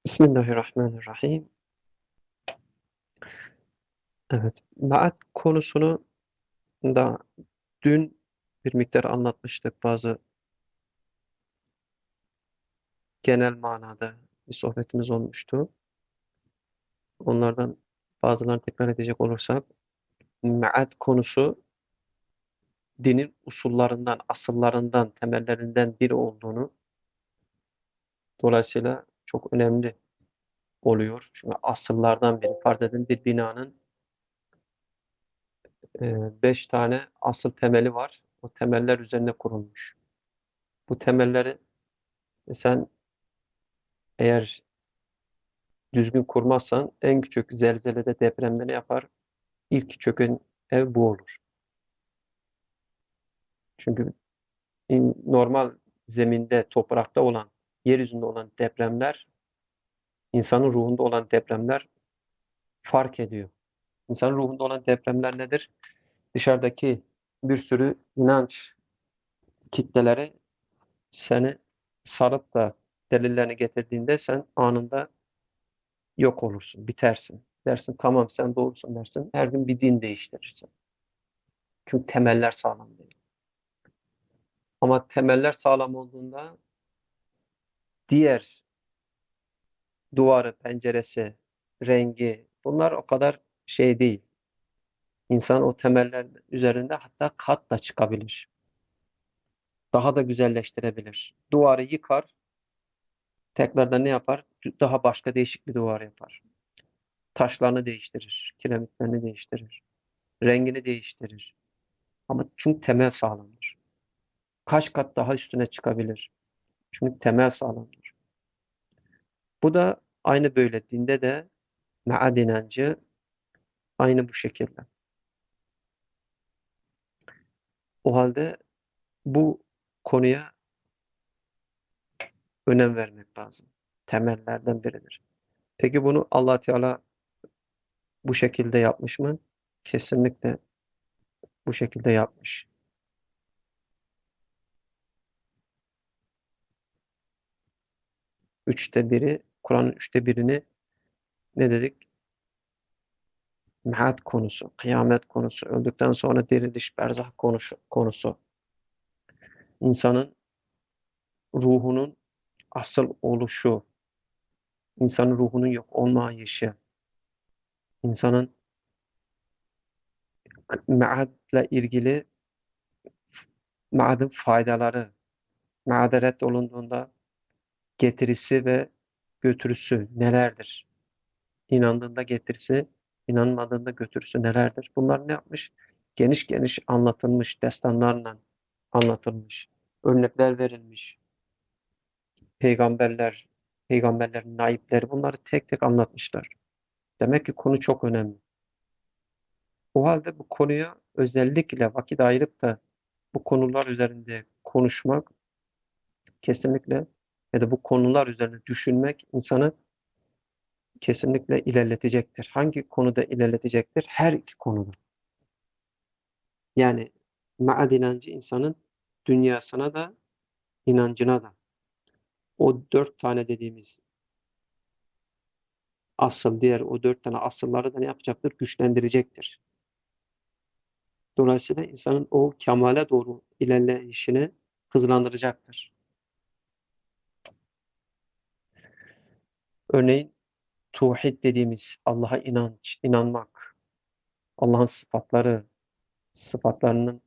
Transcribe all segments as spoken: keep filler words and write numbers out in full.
Bismillahirrahmanirrahim. Evet, Maat konusunu da dün bir miktar anlatmıştık. Bazı genel manada bir sohbetimiz olmuştu. Onlardan bazılarını tekrar edecek olursak, Maat konusu dinin usullarından, asıllarından, temellerinden biri olduğunu, dolayısıyla çok önemli oluyor. Çünkü asıllardan biri. Farz edin bir binanın e, beş tane asıl temeli var. O temeller üzerine kurulmuş. Bu temelleri sen eğer düzgün kurmazsan en küçük zelzelede, depremde ne yapar? İlk çöken ev bu olur. Çünkü in- normal zeminde, toprakta olan, yeryüzünde olan depremler, insanın ruhunda olan depremler fark ediyor. İnsanın ruhunda olan depremler nedir? Dışarıdaki bir sürü inanç kitleleri seni sarıp da delillerini getirdiğinde sen anında yok olursun, bitersin. Dersin tamam sen doğrusun dersin. Her gün bir din değiştirirsin. Çünkü temeller sağlam değil. Ama temeller sağlam olduğunda diğer duvarı, penceresi, rengi bunlar o kadar şey değil. İnsan o temeller üzerinde hatta kat da çıkabilir. Daha da güzelleştirebilir. Duvarı yıkar, tekrardan ne yapar? Daha başka değişik bir duvar yapar. Taşlarını değiştirir, kiremitlerini değiştirir, rengini değiştirir. Ama çünkü temel sağlamdır. Kaç kat daha üstüne çıkabilir. Çünkü temel sağlamdır. Bu da aynı böyle dinde de mead inancı aynı bu şekilde. O halde bu konuya önem vermek lazım. Temellerden biridir. Peki bunu Allah Teala bu şekilde yapmış mı? Kesinlikle bu şekilde yapmış. Üçte biri, Kur'an'ın üçte birini ne dedik? Mehat konusu, kıyamet konusu, öldükten sonra diriliş, berzah konusu, konusu. İnsanın ruhunun asıl oluşu, insanın ruhunun yok olmayışı, insanın meadle ilgili meadın faydaları, meade reddolunduğunda getirisi ve götürüsü nelerdir? İnandığında getirisi, inanmadığında götürüsü nelerdir? Bunlar ne yapmış? Geniş geniş anlatılmış, destanlarla anlatılmış, örnekler verilmiş. Peygamberler, peygamberlerin naipleri bunları tek tek anlatmışlar. Demek ki konu çok önemli. O halde bu konuya özellikle vakit ayırıp da bu konular üzerinde konuşmak kesinlikle ya da bu konular üzerine düşünmek insanı kesinlikle ilerletecektir. Hangi konuda ilerletecektir? Her iki konuda. Yani maad inancı insanın dünyasına da inancına da o dört tane dediğimiz asıl diğer o dört tane asılları da ne yapacaktır? Güçlendirecektir. Dolayısıyla insanın o kemale doğru ilerleyişini hızlandıracaktır. Örneğin tauhid dediğimiz Allah'a inanç, inanmak, Allah'ın sıfatları, sıfatlarının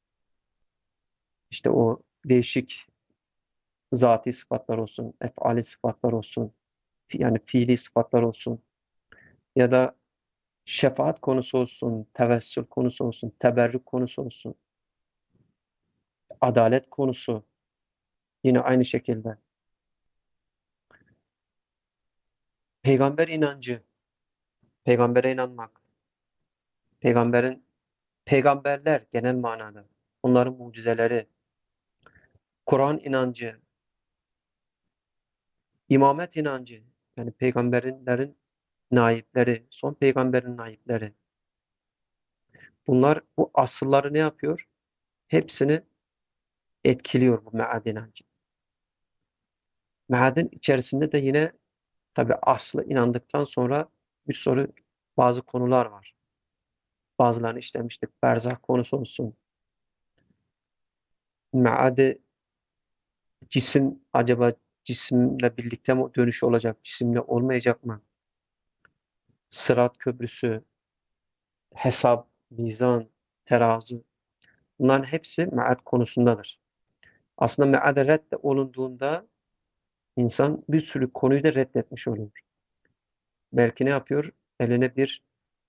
işte o değişik zati sıfatlar olsun, efali sıfatlar olsun, fi- yani fiili sıfatlar olsun ya da şefaat konusu olsun, tevessül konusu olsun, teberrük konusu olsun, adalet konusu yine aynı şekilde. Peygamber inancı, peygambere inanmak, peygamberin peygamberler genel manada, onların mucizeleri, Kur'an inancı, imamet inancı, yani peygamberlerin naipleri, son peygamberin naipleri. Bunlar bu asılları ne yapıyor? Hepsini etkiliyor bu mead inancı. Meadin içerisinde de yine Tabi aslı inandıktan sonra bir soru bazı konular var. Bazılarını işlemiştik. Berzah konusu olsun. Meade cisim acaba cisimle birlikte mi dönüş olacak? Cisimle olmayacak mı? Sırat köprüsü, hesap, mizan, terazi. Bunların hepsi mead konusundadır. Aslında meade redde olunduğunda insan bir sürü konuyu da reddetmiş oluyor. Belki ne yapıyor? Eline bir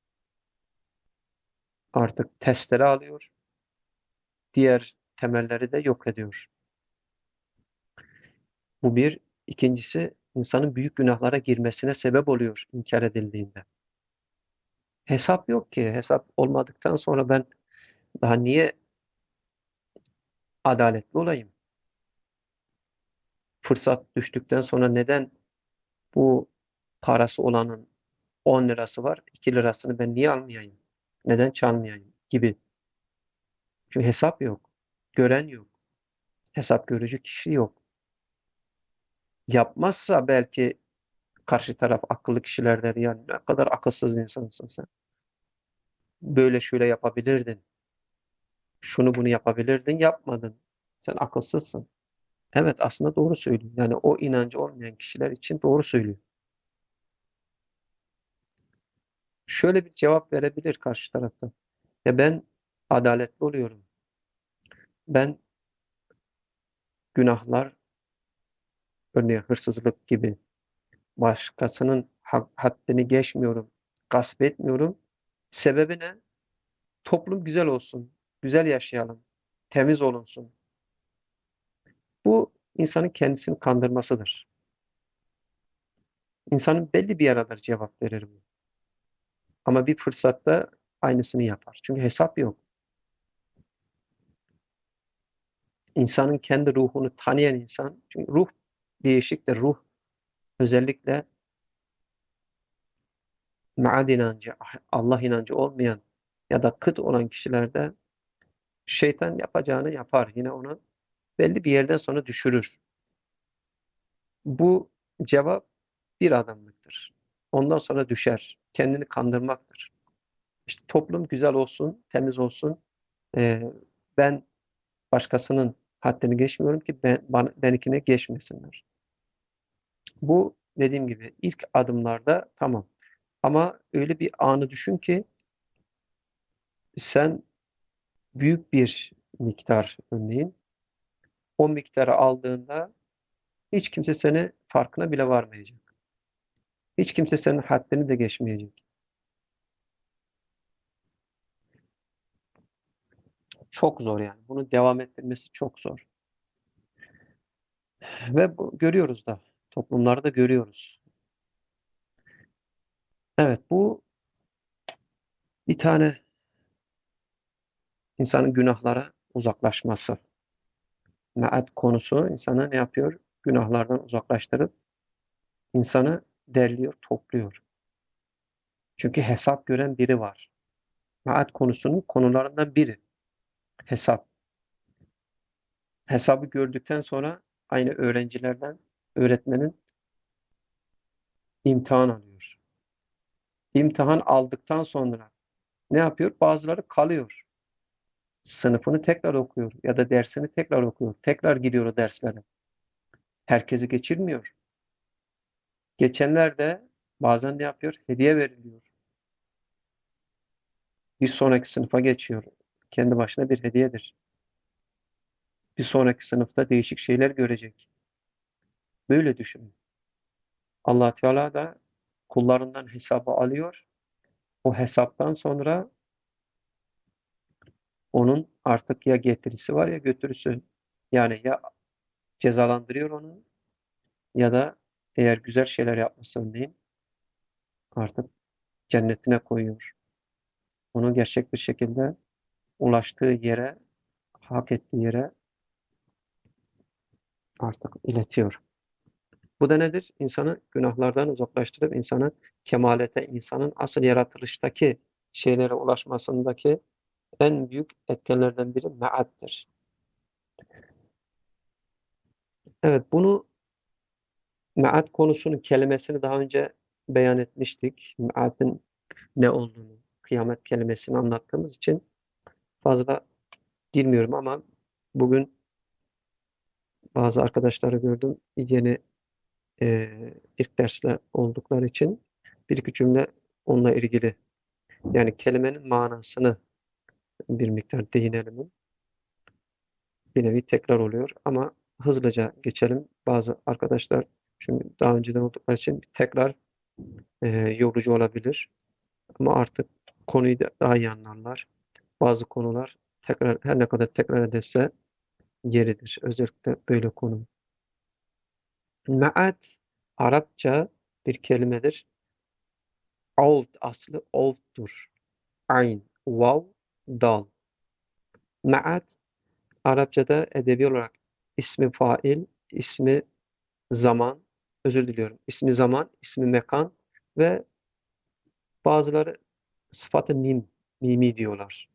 artık testere alıyor. Diğer temelleri de yok ediyor. Bu bir. İkincisi insanın büyük günahlara girmesine sebep oluyor inkar edildiğinde. Hesap yok ki. Hesap olmadıktan sonra ben daha niye adaletli olayım? Fırsat düştükten sonra neden bu parası olanın on lirası var, iki lirasını ben niye almayayım? Neden çalmayayım? Gibi. Çünkü hesap yok. Gören yok. Hesap görücü kişi yok. Yapmazsa belki karşı taraf akıllı kişiler der ya ne kadar akılsız insansın sen. Böyle şöyle yapabilirdin. Şunu bunu yapabilirdin, yapmadın. Sen akılsızsın. Evet aslında doğru söylüyor. Yani o inancı olmayan kişiler için doğru söylüyor. Şöyle bir cevap verebilir karşı tarafta. Ya ben adaletli oluyorum. Ben günahlar, örneğin hırsızlık gibi başkasının hak- haddini geçmiyorum, gasp etmiyorum. Sebebi ne? Toplum güzel olsun, güzel yaşayalım, temiz olunsun. Bu insanın kendisini kandırmasıdır. İnsanın belli bir yaradır cevap verir bu. Ama bir fırsatta aynısını yapar. Çünkü hesap yok. İnsanın kendi ruhunu tanıyan insan, çünkü ruh değişiktir. Ruh özellikle maad inancı, Allah inancı olmayan ya da kıt olan kişilerde şeytan yapacağını yapar. Yine onu belli bir yerden sonra düşürür. Bu cevap bir adımlıktır. Ondan sonra düşer. Kendini kandırmaktır. İşte toplum güzel olsun, temiz olsun. Ee, ben başkasının haddini geçmiyorum ki ben, bana, benimkine geçmesinler. Bu dediğim gibi ilk adımlarda tamam. Ama öyle bir anı düşün ki sen büyük bir miktar örneğin o miktarı aldığında hiç kimse seni farkına bile varmayacak. Hiç kimse senin haddini de geçmeyecek. Çok zor yani. Bunu devam ettirmesi çok zor. Ve bu, görüyoruz da toplumlarda görüyoruz. Evet bu bir tane insanın günahlara uzaklaşması. Me'at konusu insanı ne yapıyor? Günahlardan uzaklaştırıp insanı derliyor, topluyor. Çünkü hesap gören biri var. Me'at konusunun konularından biri. Hesap. Hesabı gördükten sonra aynı öğrencilerden öğretmenin imtihan alıyor. İmtihan aldıktan sonra ne yapıyor? Bazıları kalıyor. Sınıfını tekrar okuyor ya da dersini tekrar okuyor. Tekrar gidiyor o derslere. Herkesi geçirmiyor. Geçenler de bazen ne yapıyor? Hediye veriliyor. Bir sonraki sınıfa geçiyor. Kendi başına bir hediyedir. Bir sonraki sınıfta değişik şeyler görecek. Böyle düşünün. Allah Teala da kullarından hesabı alıyor. O hesaptan sonra onun artık ya getirisi var ya götürüsü. Yani ya cezalandırıyor onu ya da eğer güzel şeyler yapmışsa örneğin artık cennetine koyuyor. Onu gerçek bir şekilde ulaştığı yere, hak ettiği yere artık iletiyor. Bu da nedir? İnsanı günahlardan uzaklaştırıp insanı kemalete, insanın asıl yaratılıştaki şeylere ulaşmasındaki en büyük etkenlerden biri me'attir. Evet, bunu Me'at konusunun kelimesini daha önce beyan etmiştik. Me'atın ne olduğunu, kıyamet kelimesini anlattığımız için fazla girmiyorum ama bugün bazı arkadaşları gördüm. Yeni e, ilk dersler oldukları için bir iki cümle onunla ilgili. Yani kelimenin manasını bir miktar değinelim. Bir nevi tekrar oluyor ama hızlıca geçelim. Bazı arkadaşlar çünkü daha önceden oldukları için tekrar e, yorucu olabilir. Ama artık konuyu da daha iyi anlarlar. Bazı konular tekrar her ne kadar tekrar edilse yeridir. Özellikle böyle konu. Me'at Arapça bir kelimedir. Avd aslı ovdtur. Ayn, vav, dal. Me'at Arapçada edebi olarak ismi fail, ismi zaman, özür diliyorum, ismi zaman, ismi mekan ve bazıları sıfatı mim, mimi diyorlar.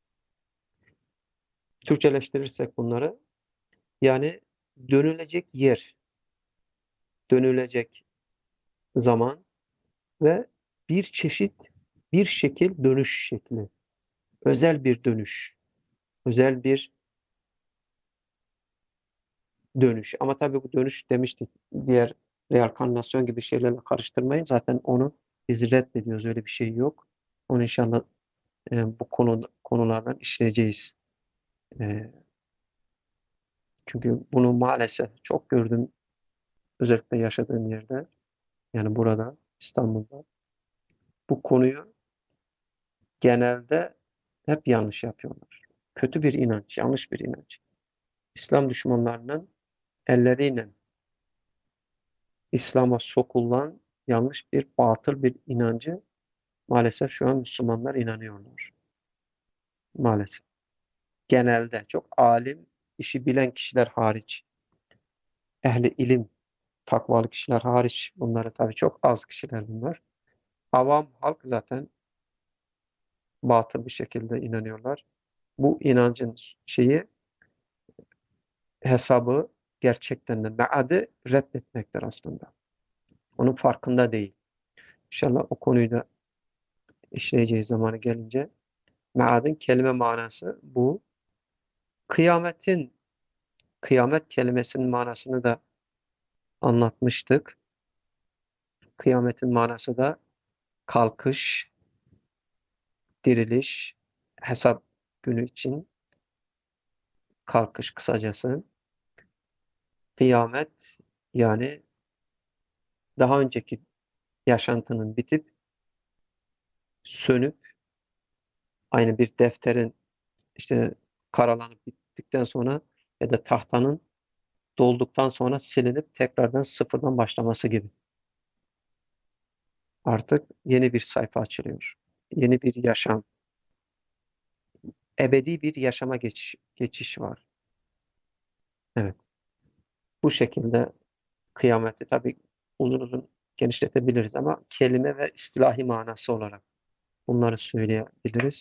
Türkçeleştirirsek bunları yani dönülecek yer, dönülecek zaman ve bir çeşit, bir şekil dönüş şekli. Özel bir dönüş, özel bir dönüş. Ama tabii bu dönüş demiştik diğer reenkarnasyon gibi şeylerle karıştırmayın. Zaten onu biz reddediyoruz. Öyle bir şey yok. Onu inşallah e, bu konu konulardan işleyeceğiz. E, çünkü bunu maalesef çok gördüm. Özellikle yaşadığım yerde. Yani burada İstanbul'da. Bu konuyu genelde hep yanlış yapıyorlar. Kötü bir inanç, yanlış bir inanç. İslam düşmanlarının elleriyle İslam'a sokulan yanlış bir, batıl bir inancı maalesef şu an Müslümanlar inanıyorlar. Maalesef. Genelde çok alim, işi bilen kişiler hariç, ehli ilim, takvalı kişiler hariç, bunları tabii çok az kişiler bunlar. Avam halk zaten batıl bir şekilde inanıyorlar. Bu inancın şeyi, hesabı gerçekten de meadı reddetmektir aslında. Onun farkında değil. İnşallah o konuyu da işleyeceğiz zamanı gelince. Meadın kelime manası bu. Kıyametin, kıyamet kelimesinin manasını da anlatmıştık. Kıyametin manası da kalkış, diriliş, hesap günü için kalkış kısacası. Kıyamet yani daha önceki yaşantının bitip sönüp aynı bir defterin işte karalanıp bittikten sonra ya da tahtanın dolduktan sonra silinip tekrardan sıfırdan başlaması gibi. Artık yeni bir sayfa açılıyor. Yeni bir yaşam, ebedi bir yaşama geçiş, geçiş var. Evet. Bu şekilde kıyameti tabii uzun uzun genişletebiliriz ama kelime ve istilahi manası olarak bunları söyleyebiliriz.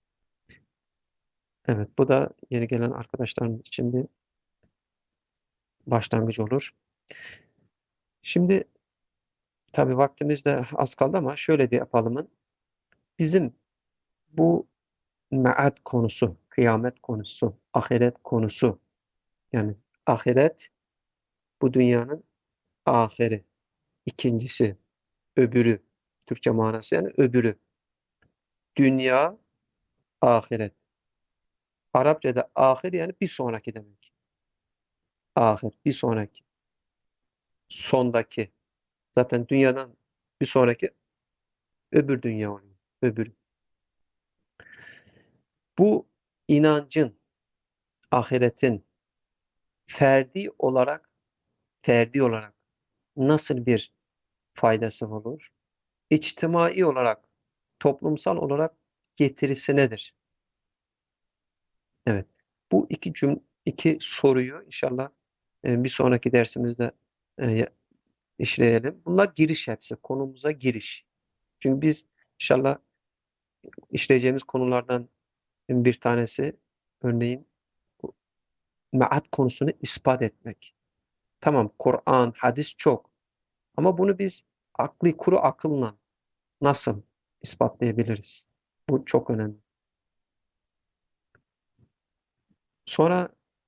Evet, bu da yeni gelen arkadaşlarımız için bir başlangıç olur. Şimdi tabii vaktimiz de az kaldı ama şöyle bir yapalım. Bizim bu me'ad konusu, kıyamet konusu, ahiret konusu yani ahiret bu dünyanın ahiri, ikincisi, öbürü. Türkçe manası yani öbürü. Dünya, ahiret. Arapçada ahir yani bir sonraki demek. Ahir, bir sonraki. Sondaki. Zaten dünyadan bir sonraki öbür dünya oluyor. Öbür. Bu inancın, ahiretin ferdi olarak, ferdi olarak nasıl bir faydası olur? İçtimai olarak, toplumsal olarak getirisi nedir? Evet. Bu iki cüm iki soruyu inşallah e, bir sonraki dersimizde e, işleyelim. Bunlar giriş hepsi. Konumuza giriş. Çünkü biz inşallah işleyeceğimiz konulardan bir tanesi örneğin bu me'at konusunu ispat etmek. Tamam, Kur'an, hadis çok. Ama bunu biz akli kuru akılla nasıl ispatlayabiliriz? Bu çok önemli. Sonra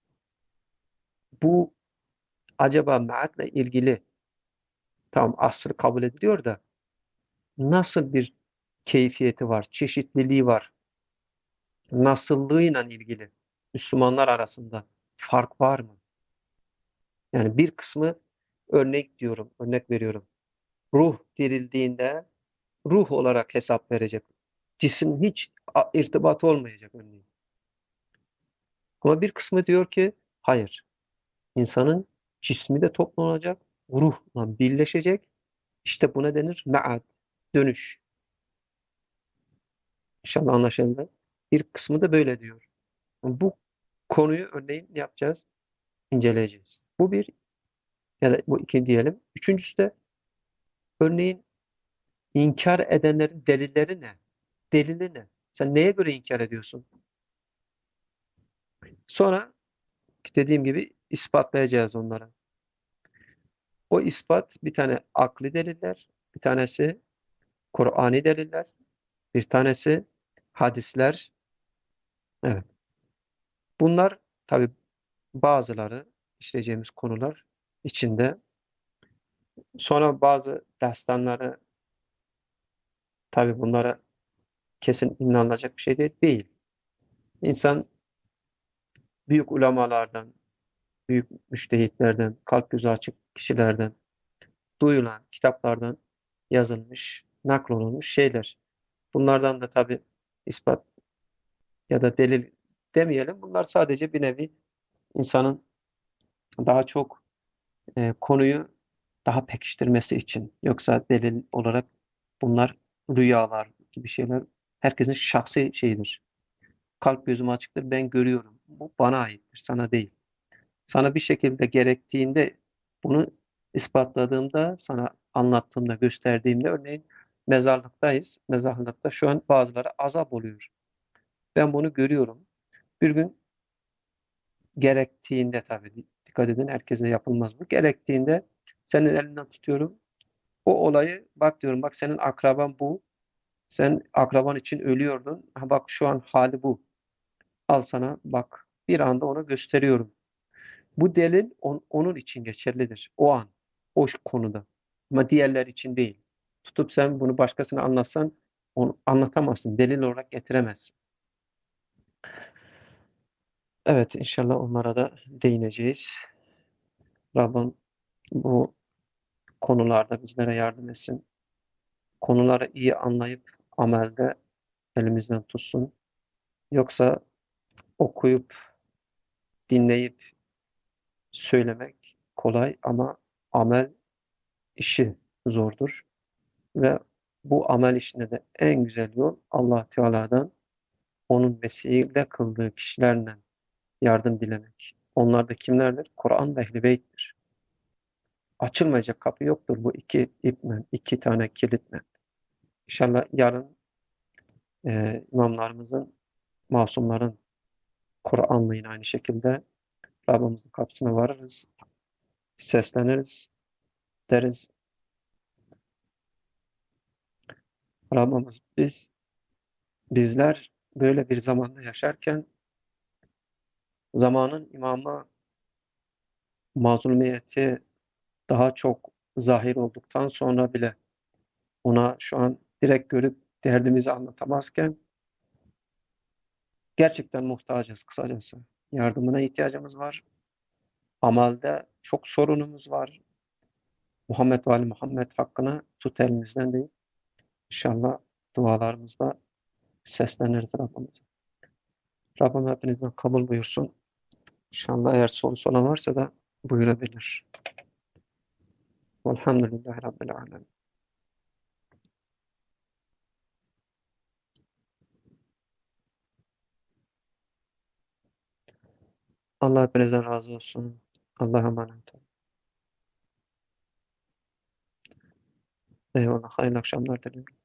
bu acaba meatle ilgili tamam asrı kabul ediliyor da nasıl bir keyfiyeti var, çeşitliliği var, nasıllığıyla ilgili Müslümanlar arasında fark var mı? Yani bir kısmı örnek diyorum, örnek veriyorum. Ruh dirildiğinde ruh olarak hesap verecek. Cisim hiç a- irtibatı olmayacak örneğin. Ama bir kısmı diyor ki hayır. İnsanın cismi de toplanacak, ruhla birleşecek. İşte buna denir me'ad, dönüş. İnşallah anlaşıldı. Bir kısmı da böyle diyor. Bu konuyu örneğin ne yapacağız? İnceleyeceğiz. Bu bir ya da bu iki diyelim. Üçüncüsü de örneğin inkar edenlerin delilleri ne? Delili ne? Sen neye göre inkar ediyorsun? Sonra dediğim gibi ispatlayacağız onları. O ispat bir tane akli deliller, bir tanesi Kur'ani deliller, bir tanesi hadisler. Evet. Bunlar tabi bazıları işleyeceğimiz konular içinde. Sonra bazı destanları tabi bunlara kesin inanılacak bir şey değil. değil. İnsan büyük ulemalardan, büyük müştehitlerden, kalp gözü açık kişilerden, duyulan kitaplardan yazılmış, naklolunmuş şeyler. Bunlardan da tabi ispat ya da delil demeyelim. Bunlar sadece bir nevi insanın daha çok e, konuyu daha pekiştirmesi için. Yoksa delil olarak bunlar rüyalar gibi şeyler herkesin şahsi şeyidir. Kalp gözüm açıktır, ben görüyorum. Bu bana aittir, sana değil. Sana bir şekilde gerektiğinde bunu ispatladığımda, sana anlattığımda, gösterdiğimde örneğin mezarlıktayız. Mezarlıkta şu an bazıları azap oluyor. Ben bunu görüyorum. Bir gün gerektiğinde tabii dikkat edin herkese yapılmaz bu. Gerektiğinde senin elinden tutuyorum. O olayı bak diyorum bak senin akraban bu. Sen akraban için ölüyordun. Ha bak şu an hali bu. Al sana bak. Bir anda ona gösteriyorum. Bu delil on- onun için geçerlidir. O an. O konuda. Ama diğerler için değil. Tutup sen bunu başkasına anlatsan onu anlatamazsın. Delil olarak getiremezsin. Evet inşallah onlara da değineceğiz. Rabbim bu konularda bizlere yardım etsin. Konuları iyi anlayıp amelde elimizden tutsun. Yoksa okuyup, dinleyip söylemek kolay ama amel işi zordur. Ve bu amel işinde de en güzel yol Allah Teala'dan onun vesile kıldığı kişilerle yardım dilemek. Onlar da kimlerdir? Kur'an ve Ehl-i Beyt'tir. Açılmayacak kapı yoktur bu iki iple, iki tane kilitle. İnşallah yarın e, imamlarımızın, masumların Kur'an'la yine aynı şekilde Rabbimizin kapısına varırız, sesleniriz, deriz Rabbimiz biz bizler böyle bir zamanda yaşarken zamanın imamı mazlumiyeti daha çok zahir olduktan sonra bile ona şu an direkt görüp derdimizi anlatamazken gerçekten muhtacız kısacası. Yardımına ihtiyacımız var. Amalde çok sorunumuz var. Muhammed ve Ali Muhammed hakkını tut elimizden değil. İnşallah dualarımızda sesleniriz Rabbimize. Rabbim hepinizden kabul buyursun. İnşallah eğer soru soran varsa da buyurabilir. Velhamdülillahi Rabbil alemin. Allah hepinizden razı olsun. Allah'a emanet olun. Eyvallah. Hayırlı akşamlar dilerim.